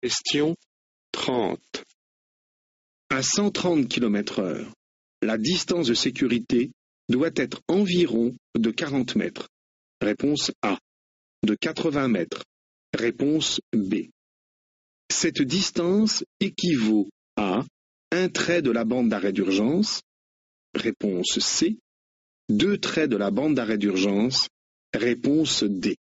Question 30. À 130 km/h, la distance de sécurité doit être environ de 40 mètres. Réponse A. De 80 mètres. Réponse B. Cette distance équivaut à un trait de la bande d'arrêt d'urgence. Réponse C. Deux traits de la bande d'arrêt d'urgence. Réponse D.